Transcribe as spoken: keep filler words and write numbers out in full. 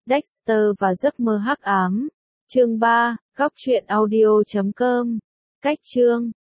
Dexter và giấc mơ hắc ám. Chương ba, góc truyện audio chấm com. Cách chương